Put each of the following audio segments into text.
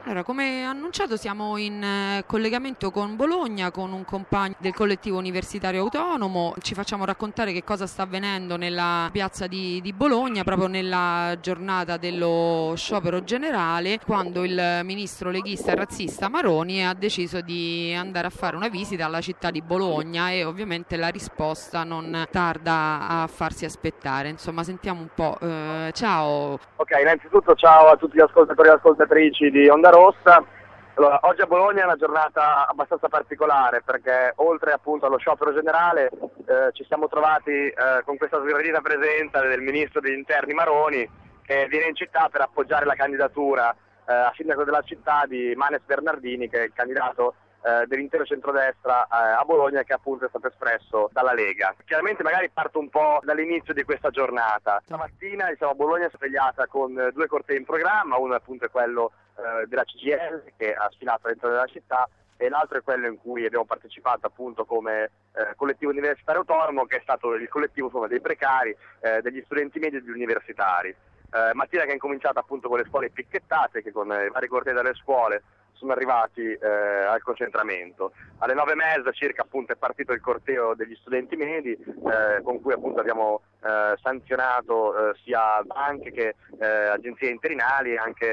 Allora, come annunciato siamo in collegamento con Bologna, con un compagno del collettivo universitario autonomo. Ci facciamo raccontare che cosa sta avvenendo nella piazza di Bologna, proprio nella giornata dello sciopero generale, quando il ministro leghista e razzista Maroni ha deciso di andare a fare una visita alla città di Bologna e ovviamente la risposta non tarda a farsi aspettare. Insomma, sentiamo un po'. Ciao. Ok, innanzitutto ciao a tutti gli ascoltatori e ascoltatrici di Onda Rossa. Allora, oggi a Bologna è una giornata abbastanza particolare perché oltre appunto allo sciopero generale ci siamo trovati con questa sgradita presenza del ministro degli interni Maroni, che viene in città per appoggiare la candidatura a sindaco della città di Manes Bernardini, che è il candidato dell'intero centrodestra a Bologna, che appunto è stato espresso dalla Lega. Chiaramente magari parto un po' dall'inizio di questa giornata. Stamattina a Bologna si è svegliata con due cortei in programma, uno appunto è quello della CGIL che ha sfilato all'interno della città, e l'altro è quello in cui abbiamo partecipato appunto come collettivo universitario autonomo, che è stato il collettivo insomma, dei precari, degli studenti medi e degli universitari. Mattina che è incominciata appunto con le scuole picchettate, che con i vari cortei delle scuole sono arrivati al concentramento. Alle 9:30 circa appunto è partito il corteo degli studenti medi, con cui appunto abbiamo sanzionato sia banche che agenzie interinali, anche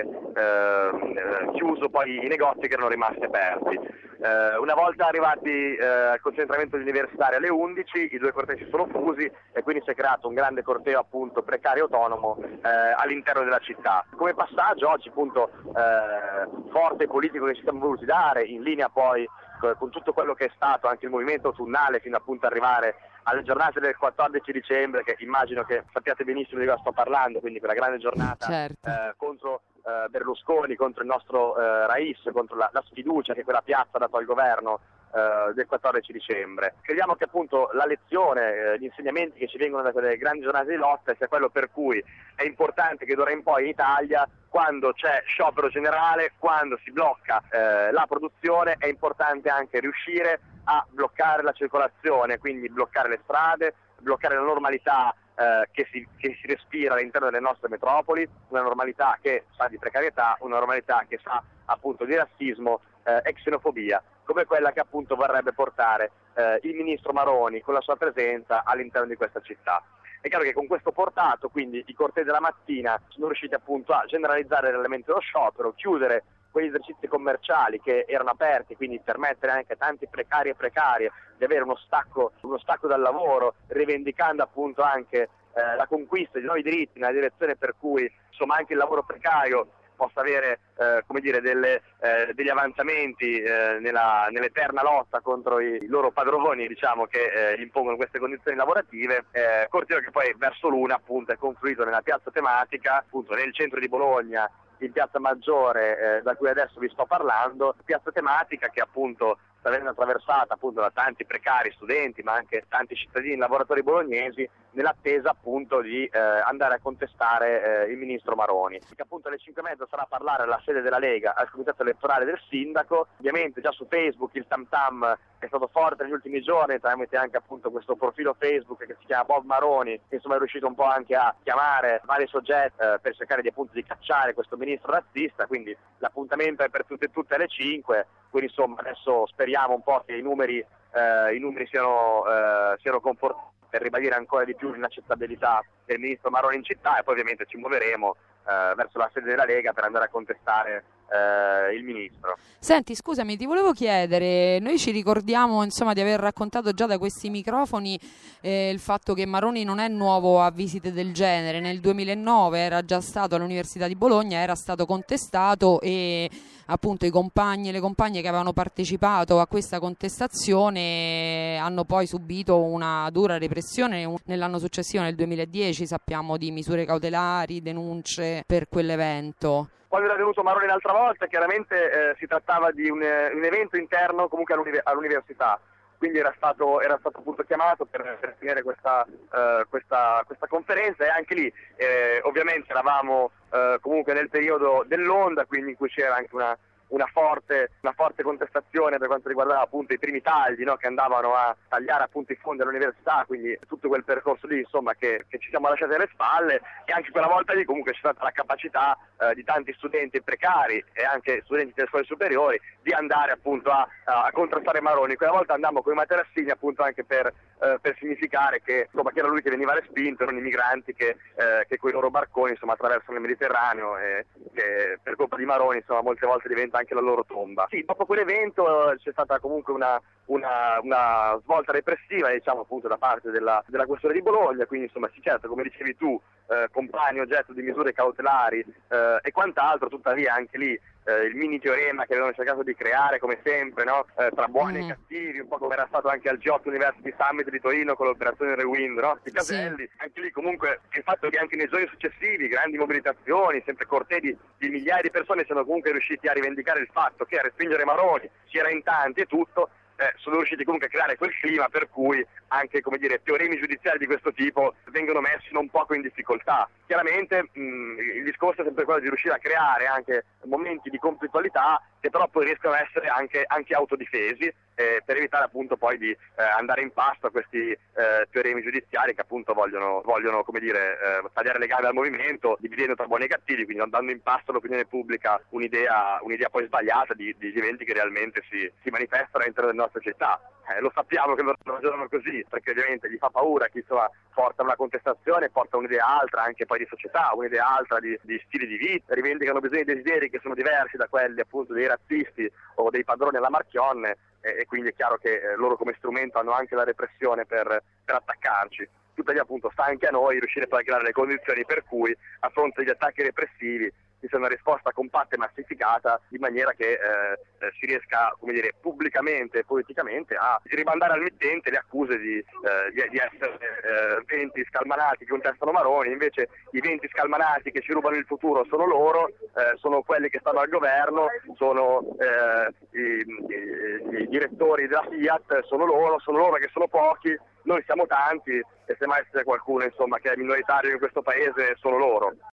chiuso poi i negozi che erano rimasti aperti. Una volta arrivati al concentramento degli universitari alle 11, i due cortei si sono fusi e quindi si è creato un grande corteo appunto precario autonomo all'interno della città. Come passaggio oggi appunto forte politico che ci siamo voluti dare, in linea poi con tutto quello che è stato anche il movimento autunnale fino appunto ad arrivare alle giornate del 14 dicembre, che immagino che sappiate benissimo di cosa sto parlando, quindi quella grande giornata Certo. contro Berlusconi, contro il nostro Rais, contro la sfiducia che quella piazza ha dato al governo del 14 dicembre. Crediamo che appunto la lezione, gli insegnamenti che ci vengono da quelle grandi giornate di lotta sia quello per cui è importante che d'ora in poi in Italia, quando c'è sciopero generale, quando si blocca la produzione, è importante anche riuscire a bloccare la circolazione, quindi bloccare le strade, bloccare la normalità che si respira all'interno delle nostre metropoli, una normalità che sa di precarietà, una normalità che sa appunto di razzismo e xenofobia, come quella che appunto vorrebbe portare il ministro Maroni con la sua presenza all'interno di questa città. È chiaro che con questo portato, quindi i cortei della mattina, sono riusciti appunto a generalizzare l'elemento dello sciopero, chiudere quegli esercizi commerciali che erano aperti, quindi permettere anche a tanti precari e precarie di avere uno stacco dal lavoro, rivendicando appunto anche la conquista di nuovi diritti nella direzione per cui insomma anche il lavoro precario possa avere degli avanzamenti nell'eterna lotta contro i loro padroni, diciamo, che impongono queste condizioni lavorative. Corteo che poi verso l'una appunto è confluito nella piazza tematica, appunto nel centro di Bologna, in piazza Maggiore, da cui adesso vi sto parlando, piazza tematica che appunto sta venendo attraversata appunto da tanti precari studenti, ma anche tanti cittadini lavoratori bolognesi, nell'attesa appunto di andare a contestare il ministro Maroni, che appunto alle 5:30 sarà a parlare alla sede della Lega, al comitato elettorale del sindaco. Ovviamente già su Facebook il tam tam è stato forte negli ultimi giorni, tramite anche appunto questo profilo Facebook che si chiama Bob Maroni, che insomma è riuscito un po' anche a chiamare vari soggetti per cercare di appunto di cacciare questo ministro razzista. Quindi l'appuntamento è per tutte alle 5, quindi insomma adesso speriamo un po' che i numeri siano confortanti per ribadire ancora di più l'inaccettabilità del ministro Maroni in città, e poi ovviamente ci muoveremo verso la sede della Lega per andare a contestare il ministro. Senti, scusami, ti volevo chiedere, noi ci ricordiamo insomma di aver raccontato già da questi microfoni il fatto che Maroni non è nuovo a visite del genere. Nel 2009 era già stato all'Università di Bologna, era stato contestato e appunto i compagni e le compagne che avevano partecipato a questa contestazione hanno poi subito una dura repressione. Nell'anno successivo, nel 2010, sappiamo di misure cautelari, denunce per quell'evento. Quando era venuto Maroni l'altra volta, chiaramente si trattava di un evento interno comunque all'università, quindi era stato appunto chiamato per tenere questa conferenza, e anche lì ovviamente eravamo comunque nel periodo dell'onda, quindi in cui c'era anche una una forte contestazione per quanto riguardava appunto i primi tagli, no? Che andavano a tagliare appunto i fondi all'università, quindi tutto quel percorso lì insomma che ci siamo lasciati alle spalle, e anche quella volta lì comunque c'è stata la capacità di tanti studenti precari e anche studenti delle scuole superiori di andare appunto a contrastare Maroni. Quella volta andammo con i materassini appunto anche per significare che insomma che era lui che veniva respinto, erano i migranti che con i loro barconi insomma attraversano il Mediterraneo e che per colpa di Maroni insomma molte volte diventa anche la loro tomba. Sì, dopo quell'evento c'è stata comunque una svolta repressiva, diciamo appunto da parte della questura di Bologna, quindi insomma sì, certo, come dicevi tu, compagni oggetto di misure cautelari e quant'altro, tuttavia anche lì il mini teorema che avevano cercato di creare come sempre, no? Tra buoni e cattivi, un po' come era stato anche al G8 University Summit di Torino con l'operazione Rewind, no? I caselli, anche lì comunque il fatto che anche nei giorni successivi grandi mobilitazioni, sempre cortei di migliaia di persone siano comunque riusciti a rivendicare il fatto che a respingere Maroni si era in tanti e tutto, sono riusciti comunque a creare quel clima per cui anche, come dire, teoremi giudiziari di questo tipo vengono messi non poco in difficoltà. Chiaramente il discorso è sempre quello di riuscire a creare anche momenti di conflittualità che però poi riescono a essere anche autodifesi, per evitare appunto poi di andare in pasto a questi teoremi giudiziari che appunto vogliono come dire, tagliare le gambe al movimento, dividendo tra buoni e cattivi, quindi andando in pasto all'opinione pubblica un'idea poi sbagliata di eventi che realmente si manifestano all'interno delle nostre città. Lo sappiamo che loro ragionano così, perché ovviamente gli fa paura chi insomma porta una contestazione, porta un'idea altra anche poi di società, un'idea altra di stili di vita, rivendicano bisogni e desideri che sono diversi da quelli appunto dei razzisti o dei padroni alla Marchionne, e quindi è chiaro che loro come strumento hanno anche la repressione per attaccarci. Tuttavia appunto sta anche a noi riuscire poi a creare le condizioni per cui a fronte degli attacchi repressivi ci sia una risposta compatta e massificata, in maniera che si riesca, come dire, pubblicamente e politicamente a rimandare al mittente le accuse di essere venti scalmanati che contestano Maroni. Invece i venti scalmanati che ci rubano il futuro sono loro, sono quelli che stanno al governo, sono i direttori della Fiat, sono loro che sono pochi, noi siamo tanti e se mai c'è qualcuno insomma che è minoritario in questo paese sono loro.